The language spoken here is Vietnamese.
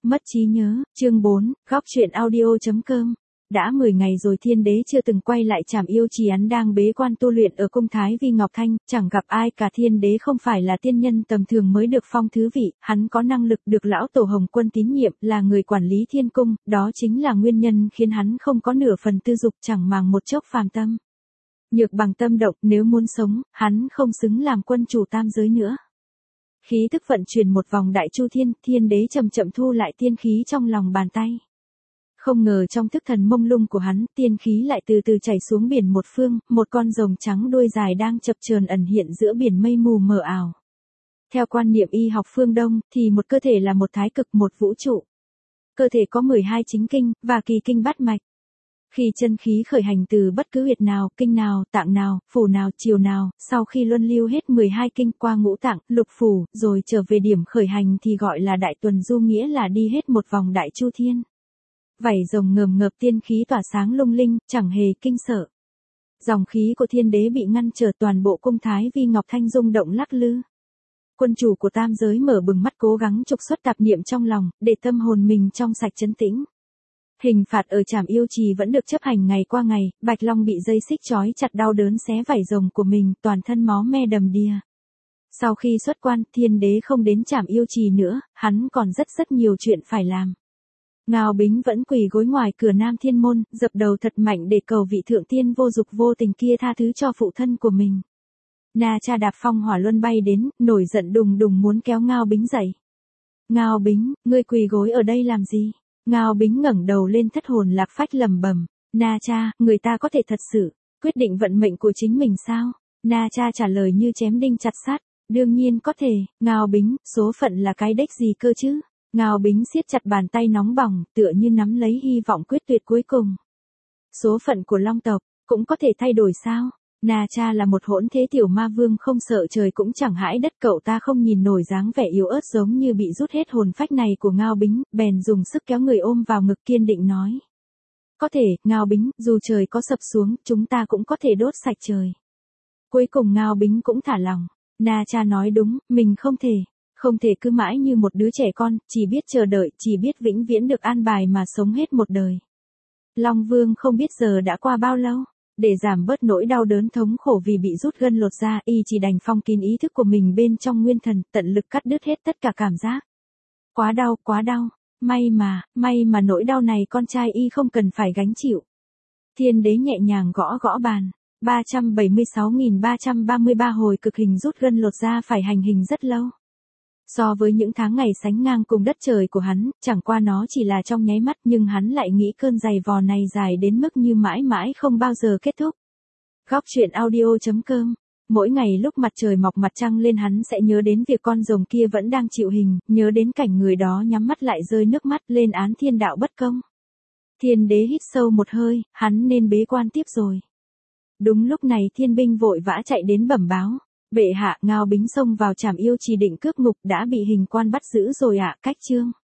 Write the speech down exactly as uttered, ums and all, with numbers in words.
Mất trí nhớ, chương bốn, góc truyện audio.com. Đã mười ngày rồi thiên đế chưa từng quay lại Trảm Yêu Trì, hắn đang bế quan tu luyện ở cung Thái Vi Ngọc Thanh, chẳng gặp ai cả. Thiên đế không phải là tiên nhân tầm thường mới được phong thứ vị, hắn có năng lực được lão tổ Hồng Quân tín nhiệm, là người quản lý thiên cung, đó chính là nguyên nhân khiến hắn không có nửa phần tư dục, chẳng màng một chốc phàm tâm. Nhược bằng tâm động, nếu muốn sống, hắn không xứng làm quân chủ tam giới nữa. Khí tức vận chuyển một vòng đại chu thiên, thiên đế chậm chậm thu lại tiên khí trong lòng bàn tay. Không ngờ trong thức thần mông lung của hắn, tiên khí lại từ từ chảy xuống biển một phương, một con rồng trắng đuôi dài đang chập chờn ẩn hiện giữa biển mây mù mờ ảo. Theo quan niệm y học phương Đông, thì một cơ thể là một thái cực, một vũ trụ. Cơ thể có mười hai chính kinh, và kỳ kinh bát mạch. Khi chân khí khởi hành từ bất cứ huyệt nào, kinh nào, tạng nào, phủ nào, chiều nào, sau khi luân lưu hết mười hai kinh qua ngũ tạng, lục phủ, rồi trở về điểm khởi hành thì gọi là đại tuần du, nghĩa là đi hết một vòng đại chu thiên. Vảy rồng ngờm ngợp tiên khí tỏa sáng lung linh, chẳng hề kinh sợ. Dòng khí của thiên đế bị ngăn trở, toàn bộ cung Thái Vi Ngọc Thanh rung động lắc lư. Quân chủ của tam giới mở bừng mắt cố gắng trục xuất tạp niệm trong lòng, để tâm hồn mình trong sạch trấn tĩnh. Hình phạt ở Trảm Yêu Trì vẫn được chấp hành ngày qua ngày, Bạch Long bị dây xích trói chặt đau đớn xé vảy rồng của mình, toàn thân máu me đầm đìa. Sau khi xuất quan, thiên đế không đến Trảm Yêu Trì nữa, hắn còn rất rất nhiều chuyện phải làm. Ngao Bính vẫn quỳ gối ngoài cửa Nam Thiên Môn, dập đầu thật mạnh để cầu vị thượng tiên vô dục vô tình kia tha thứ cho phụ thân của mình. Na Cha đạp phong hỏa luân bay đến, nổi giận đùng đùng muốn kéo Ngao Bính dậy. Ngao Bính, ngươi quỳ gối ở đây làm gì? Ngao Bính ngẩng đầu lên thất hồn lạc phách lẩm bẩm, Na Cha, người ta có thể thật sự quyết định vận mệnh của chính mình sao? Na Cha trả lời như chém đinh chặt sắt, đương nhiên có thể. Ngao Bính, số phận là cái đếch gì cơ chứ? Ngao Bính siết chặt bàn tay nóng bỏng, tựa như nắm lấy hy vọng quyết tuyệt cuối cùng. Số phận của Long tộc cũng có thể thay đổi sao? Na Cha là một hỗn thế tiểu ma vương không sợ trời cũng chẳng hãi đất, cậu ta không nhìn nổi dáng vẻ yếu ớt giống như bị rút hết hồn phách này của Ngao Bính, bèn dùng sức kéo người ôm vào ngực, kiên định nói. Có thể, Ngao Bính, dù trời có sập xuống, chúng ta cũng có thể đốt sạch trời. Cuối cùng Ngao Bính cũng thả lòng. Na Cha nói đúng, mình không thể, không thể cứ mãi như một đứa trẻ con, chỉ biết chờ đợi, chỉ biết vĩnh viễn được an bài mà sống hết một đời. Long Vương không biết giờ đã qua bao lâu. Để giảm bớt nỗi đau đớn thống khổ vì bị rút gân lột da, y chỉ đành phong kín ý thức của mình bên trong nguyên thần, tận lực cắt đứt hết tất cả cảm giác. Quá đau, quá đau. May mà, may mà nỗi đau này con trai y không cần phải gánh chịu. Thiên đế nhẹ nhàng gõ gõ bàn. ba trăm bảy mươi sáu nghìn ba trăm ba mươi ba hồi cực hình rút gân lột da phải hành hình rất lâu. So với những tháng ngày sánh ngang cùng đất trời của hắn, chẳng qua nó chỉ là trong nháy mắt, nhưng hắn lại nghĩ cơn giày vò này dài đến mức như mãi mãi không bao giờ kết thúc. Góc truyện audio.com. Mỗi ngày lúc mặt trời mọc mặt trăng lên, hắn sẽ nhớ đến việc con rồng kia vẫn đang chịu hình, nhớ đến cảnh người đó nhắm mắt lại rơi nước mắt lên án thiên đạo bất công. Thiên đế hít sâu một hơi, hắn nên bế quan tiếp rồi. Đúng lúc này thiên binh vội vã chạy đến bẩm báo. Bệ hạ, Ngao Bính xông vào Trảm Yêu Trì định cướp ngục, đã bị hình quan bắt giữ rồi ạ. Cách chương.